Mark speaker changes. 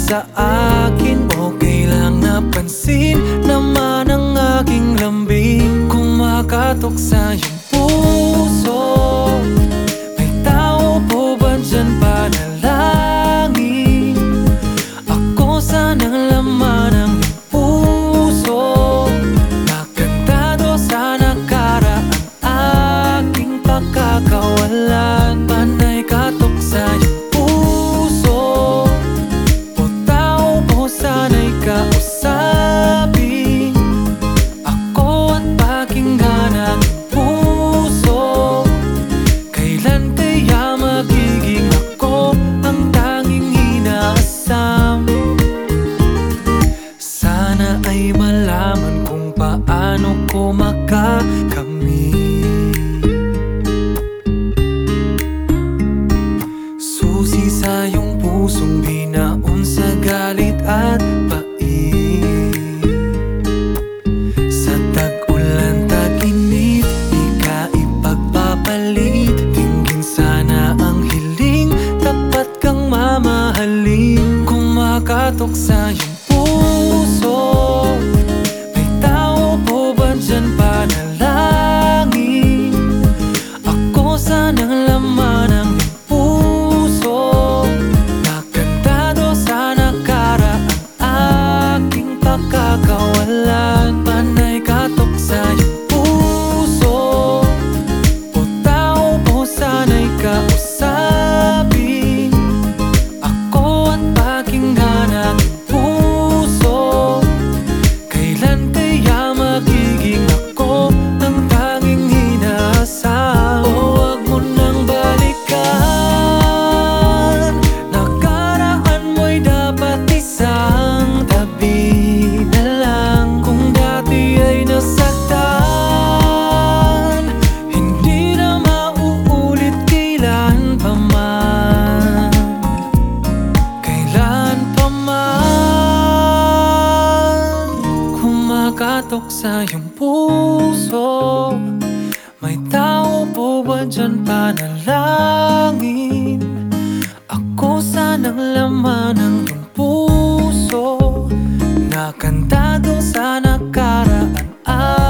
Speaker 1: sa akin. Okay lang napansin naman ang aking lambing. Kumakatok sa iyong puso. May tao po ba dyan panalangin? Ako sanang laman ng iyong puso. Nakantado sa nakaraan aking pagkakawalan. Panay katok sa iyong puso. O tao po sana'y kausapin ako at pakinggan ang puso. Kailan kaya magiging ako ang tanging inaasam? Sana ay malaman kung paano ko makakamit. Susi sa iyong pusong binaon sa galit at pait. Sa tag-ulan, tag-init, di ka ipagpapalit. Tingin sana ang hiling, tapat kang mamahalin. Kumakatok sa iyong puso. May tao po ba dyan panalangin? Ako sanang laman ng iyong puso. Nakantado sa nakaraan aking pagkakawalan. Panay katok sa iyong puso. O tao po sana'y kausapin ako at pakinggan ang puso. Kailan kaya magiging ako ang tanging inaasam? O wag mo nang balikan. Nakaraan mo'y dapat isang tabi na lang. Kung dati ay nasaktan, hindi na mauulit kailan pa man. Kailan pa man. Kumakatok sa iyong puso. May tao po ba dyan panalangin? Ako sanang laman ng iyong puso. Nakantado sa nakaraan